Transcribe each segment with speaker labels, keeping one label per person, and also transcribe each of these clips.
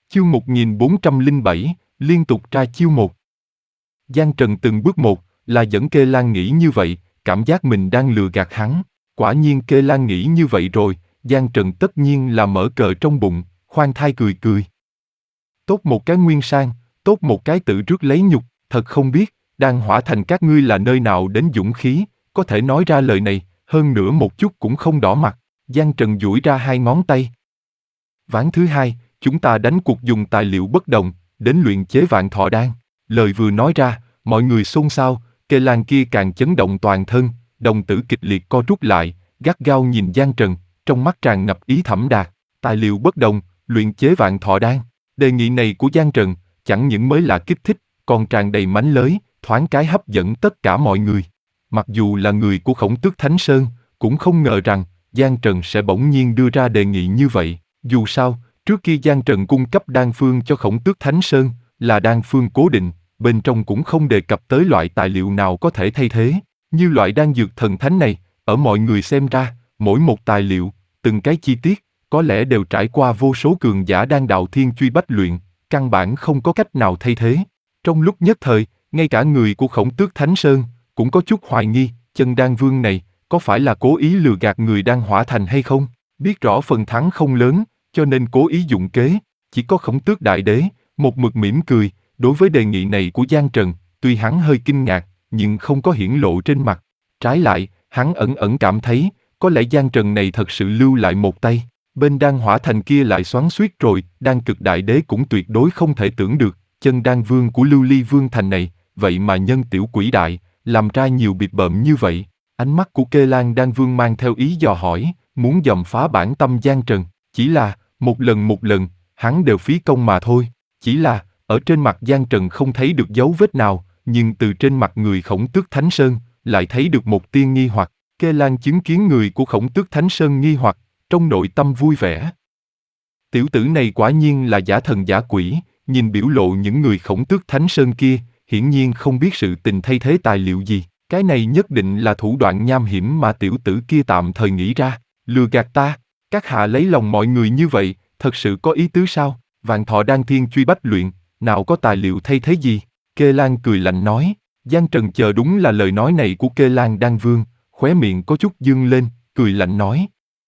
Speaker 1: Chương 1407, liên tục tra chiêu một. Giang Trần từng bước một, là dẫn Kê Lan nghĩ như vậy, cảm giác mình đang lừa gạt hắn. Quả nhiên Kê Lan nghĩ như vậy rồi, Giang Trần tất nhiên là mở cờ trong bụng, khoan thai cười cười. Tốt một cái Nguyên Sang, tốt một cái tự rước lấy nhục, thật không biết, Đan Hỏa Thành các ngươi là nơi nào đến dũng khí, có thể nói ra lời này, hơn nữa một chút cũng không đỏ mặt. Giang Trần duỗi ra hai ngón tay. Ván thứ hai, chúng ta đánh cuộc dùng tài liệu bất đồng, đến luyện chế vạn thọ đan. Lời vừa nói ra, mọi người xôn xao, Kê Lan kia càng chấn động toàn thân, đồng tử kịch liệt co rút lại, gắt gao nhìn Giang Trần, trong mắt tràn ngập ý thẩm đạt. Tài liệu bất đồng, luyện chế vạn thọ đan. Đề nghị này của Giang Trần, chẳng những mới là kích thích, còn tràn đầy mánh lới, thoáng cái hấp dẫn tất cả mọi người. Mặc dù là người của Khổng Tước Thánh Sơn, cũng không ngờ rằng Giang Trần sẽ bỗng nhiên đưa ra đề nghị như vậy. Dù sao, trước khi Giang Trần cung cấp đan phương cho Khổng Tước Thánh Sơn, là đan phương cố định, bên trong cũng không đề cập tới loại tài liệu nào có thể thay thế. Như loại đan dược thần thánh này, ở mọi người xem ra, mỗi một tài liệu, từng cái chi tiết, có lẽ đều trải qua vô số cường giả đan đạo thiên truy bách luyện, căn bản không có cách nào thay thế. Trong lúc nhất thời, ngay cả người của Khổng Tước Thánh Sơn, cũng có chút hoài nghi, chân đan vương này, có phải là cố ý lừa gạt người Đan Hỏa Thành hay không? Biết rõ phần thắng không lớn, cho nên cố ý dụng kế. Chỉ có Khổng Tước Đại Đế, một mực mỉm cười, đối với đề nghị này của Giang Trần, tuy hắn hơi kinh ngạc, nhưng không có hiển lộ trên mặt. Trái lại, hắn ẩn ẩn cảm thấy, có lẽ Giang Trần này thật sự lưu lại một tay. Bên Đan Hỏa Thành kia lại xoắn xuýt rồi, Đan Cực Đại Đế cũng tuyệt đối không thể tưởng được, chân đan vương của Lưu Ly Vương Thành này, vậy mà nhân tiểu quỷ đại, làm ra nhiều biệt bợm như vậy. Ánh mắt của Kê Lan Đan Vương mang theo ý dò hỏi, muốn dòm phá bản tâm Giang Trần. Chỉ là, một lần, hắn đều phí công mà thôi. Chỉ là, ở trên mặt Giang Trần không thấy được dấu vết nào, nhưng từ trên mặt người Khổng Tước Thánh Sơn, lại thấy được một tia nghi hoặc. Kê Lan chứng kiến người của Khổng Tước Thánh Sơn nghi hoặc, trong nội tâm vui vẻ. Tiểu tử này quả nhiên là giả thần giả quỷ, nhìn biểu lộ những người Khổng Tước Thánh Sơn kia, hiển nhiên không biết sự tình thay thế tài liệu gì. Cái này nhất định là thủ đoạn nham hiểm mà tiểu tử kia tạm thời nghĩ ra. Lừa gạt ta, các hạ lấy lòng mọi người như vậy, thật sự có ý tứ sao? Vạn thọ đan thiên truy bách luyện, nào có tài liệu thay thế gì? Kê Lan cười lạnh nói. Giang Trần chờ đúng là lời nói này của Kê Lan Đan Vương, khóe miệng có chút dương lên, cười lạnh nói.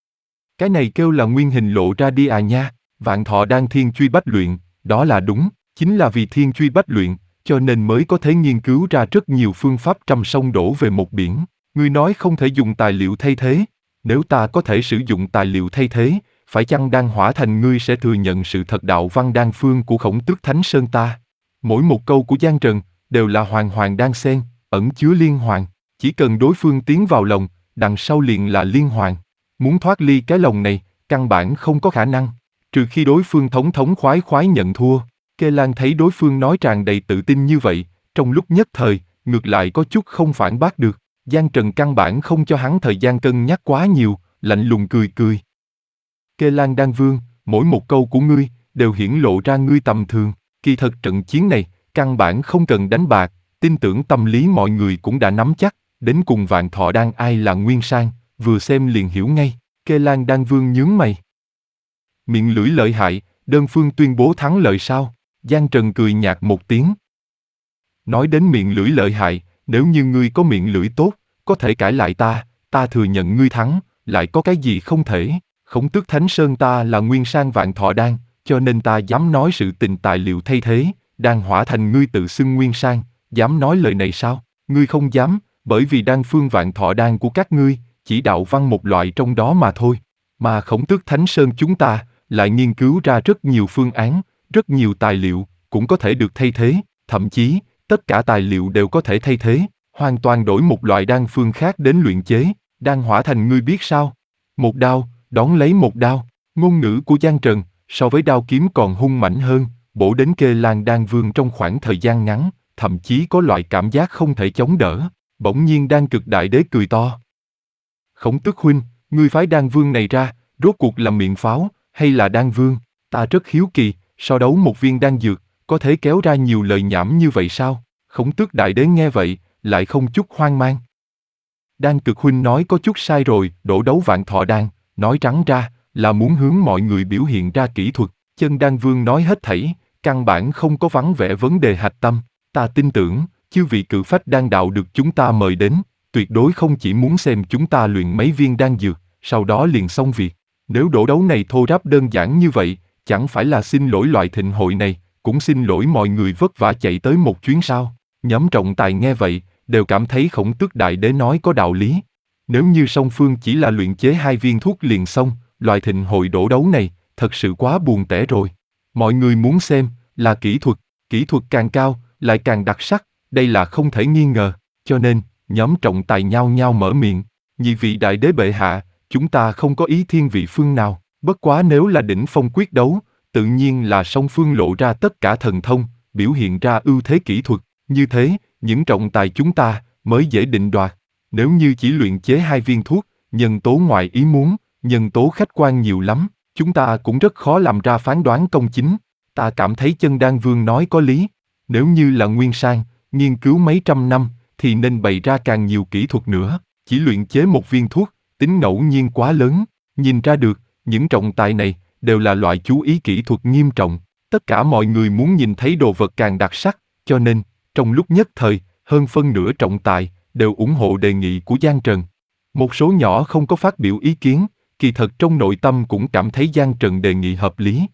Speaker 1: Cái này kêu là nguyên hình lộ ra đi à nha, vạn thọ đan thiên truy bách luyện, đó là đúng, chính là vì thiên truy bách luyện, cho nên mới có thể nghiên cứu ra rất nhiều phương pháp trăm sông đổ về một biển. Ngươi nói không thể dùng tài liệu thay thế, nếu ta có thể sử dụng tài liệu thay thế, phải chăng Đan Hỏa Thành ngươi sẽ thừa nhận sự thật đạo văn đan phương của Khổng Tước Thánh Sơn ta? Mỗi một câu của Giang Trần, đều là hoàn hoàn đan xen, ẩn chứa liên hoàn, chỉ cần đối phương tiến vào lòng, đằng sau liền là liên hoàn. Muốn thoát ly cái lồng này, căn bản không có khả năng, trừ khi đối phương thống khoái khoái nhận thua. Kê Lan thấy đối phương nói tràn đầy tự tin như vậy, trong lúc nhất thời, ngược lại có chút không phản bác được. Giang Trần căn bản không cho hắn thời gian cân nhắc quá nhiều, lạnh lùng cười cười. Kê Lan Đan Vương, mỗi một câu của ngươi, đều hiển lộ ra ngươi tầm thường. Kỳ thật trận chiến này, căn bản không cần đánh bạc, tin tưởng tâm lý mọi người cũng đã nắm chắc, đến cùng vạn thọ đan ai là Nguyên Sang, vừa xem liền hiểu ngay. Kê Lan Đan Vương nhướng mày. Miệng lưỡi lợi hại, đơn phương tuyên bố thắng lợi sao? Giang Trần cười nhạt một tiếng. Nói đến miệng lưỡi lợi hại, nếu như ngươi có miệng lưỡi tốt, có thể cãi lại ta thừa nhận ngươi thắng, lại có cái gì không thể. Khổng Tước Thánh Sơn ta là Nguyên Sang vạn thọ đan, cho nên ta dám nói sự tình tài liệu thay thế, Đan Hỏa Thành ngươi tự xưng Nguyên Sang, dám nói lời này sao? Ngươi không dám, bởi vì đan phương vạn thọ đan của các ngươi, chỉ đạo văn một loại trong đó mà thôi. Mà Khổng Tước Thánh Sơn chúng ta, lại nghiên cứu ra rất nhiều phương án, rất nhiều tài liệu, cũng có thể được thay thế, thậm chí, tất cả tài liệu đều có thể thay thế, hoàn toàn đổi một loại đan phương khác đến luyện chế. Đan Hỏa Thành ngươi biết sao? Một đao, đón lấy một đao. Ngôn ngữ của Giang Trần, so với đao kiếm còn hung mãnh hơn, bổ đến Kê Lan Đan Vương trong khoảng thời gian ngắn, thậm chí có loại cảm giác không thể chống đỡ. Bỗng nhiên Đan Cực Đại Đế cười to. Khổng Tước huynh, ngươi phái Đan Vương này ra, rốt cuộc là miệng pháo, hay là Đan Vương? Ta rất hiếu kỳ, so đấu một viên đan dược, có thể kéo ra nhiều lời nhảm như vậy sao? Khổng Tước Đại Đế nghe vậy, lại không chút hoang mang. Đan Cực huynh nói có chút sai rồi, đổ đấu vạn thọ đan, nói trắng ra, là muốn hướng mọi người biểu hiện ra kỹ thuật. Chân Đan Vương nói hết thảy, căn bản không có vắng vẻ vấn đề hạch tâm. Ta tin tưởng, chư vị cự phách đan đạo được chúng ta mời đến, tuyệt đối không chỉ muốn xem chúng ta luyện mấy viên đan dược, sau đó liền xong việc. Nếu đổ đấu này thô ráp đơn giản như vậy, chẳng phải là xin lỗi loại thịnh hội này, cũng xin lỗi mọi người vất vả chạy tới một chuyến sao. Nhóm trọng tài nghe vậy, đều cảm thấy Khổng Tước Đại Đế nói có đạo lý. Nếu như song phương chỉ là luyện chế 2 viên thuốc liền xong, loại thịnh hội đổ đấu này, thật sự quá buồn tẻ rồi. Mọi người muốn xem, là kỹ thuật càng cao, lại càng đặc sắc, đây là không thể nghi ngờ, cho nên, nhóm trọng tài nhao nhao mở miệng, nhị vị đại đế bệ hạ, chúng ta không có ý thiên vị phương nào, bất quá nếu là đỉnh phong quyết đấu, tự nhiên là song phương lộ ra tất cả thần thông, biểu hiện ra ưu thế kỹ thuật, như thế, những trọng tài chúng ta mới dễ định đoạt. Nếu như chỉ luyện chế 2 viên thuốc, nhân tố ngoài ý muốn, nhân tố khách quan nhiều lắm, chúng ta cũng rất khó làm ra phán đoán công chính. Ta cảm thấy Chân Đan Vương nói có lý. Nếu như là Nguyên Sang, nghiên cứu mấy trăm năm, thì nên bày ra càng nhiều kỹ thuật nữa. Chỉ luyện chế một viên thuốc, tính ngẫu nhiên quá lớn. Nhìn ra được, những trọng tài này đều là loại chú ý kỹ thuật nghiêm trọng. Tất cả mọi người muốn nhìn thấy đồ vật càng đặc sắc, cho nên, trong lúc nhất thời, hơn phân nửa trọng tài đều ủng hộ đề nghị của Giang Trần. Một số nhỏ không có phát biểu ý kiến, kỳ thật trong nội tâm cũng cảm thấy Giang Trần đề nghị hợp lý.